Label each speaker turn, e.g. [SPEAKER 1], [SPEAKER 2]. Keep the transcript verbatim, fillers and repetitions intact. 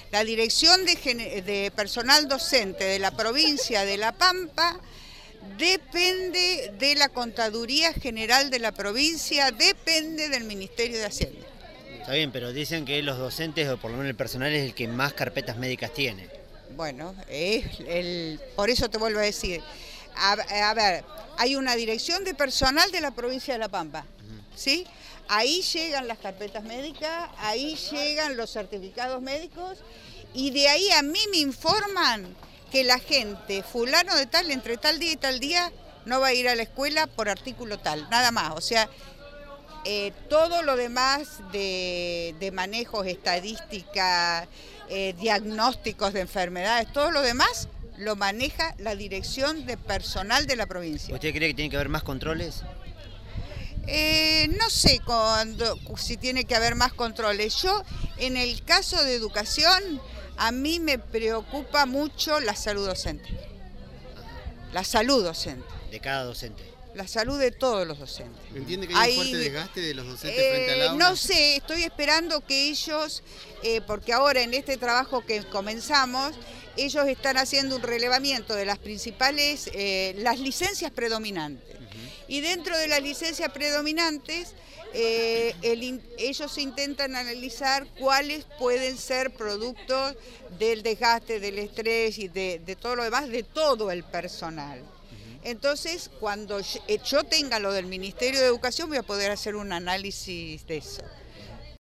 [SPEAKER 1] La Dirección de, de Personal Docente de la provincia de La Pampa depende de la Contaduría General de la provincia, depende del Ministerio de Hacienda.
[SPEAKER 2] Está bien, pero dicen que los docentes, o por lo menos el personal, es el que más carpetas médicas tiene.
[SPEAKER 1] Bueno, es el, por eso te vuelvo a decir, a, a ver, hay una Dirección de Personal de la provincia de La Pampa, ¿sí? Ahí llegan las carpetas médicas, ahí llegan los certificados médicos y de ahí a mí me informan que la gente, fulano de tal, entre tal día y tal día, no va a ir a la escuela por artículo tal, nada más. O sea, eh, todo lo demás de, de manejos, estadística, eh, diagnósticos de enfermedades, todo lo demás lo maneja la Dirección de Personal de la provincia.
[SPEAKER 2] ¿Usted cree que tiene que haber más controles?
[SPEAKER 1] Eh, no sé cuando, si tiene que haber más controles. Yo, en el caso de educación, a mí me preocupa mucho la salud docente. La salud docente.
[SPEAKER 2] De cada docente.
[SPEAKER 1] La salud de todos los docentes.
[SPEAKER 3] ¿Entiende que hay, hay un fuerte desgaste de los docentes eh, frente al aula?
[SPEAKER 1] No sé, estoy esperando que ellos, eh, porque ahora en este trabajo que comenzamos, ellos están haciendo un relevamiento de las principales, eh, las licencias predominantes. Y dentro de las licencias predominantes, eh, el, ellos intentan analizar cuáles pueden ser productos del desgaste, del estrés y de, de todo lo demás, de todo el personal. Entonces, cuando yo tenga lo del Ministerio de Educación, voy a poder hacer un análisis de eso.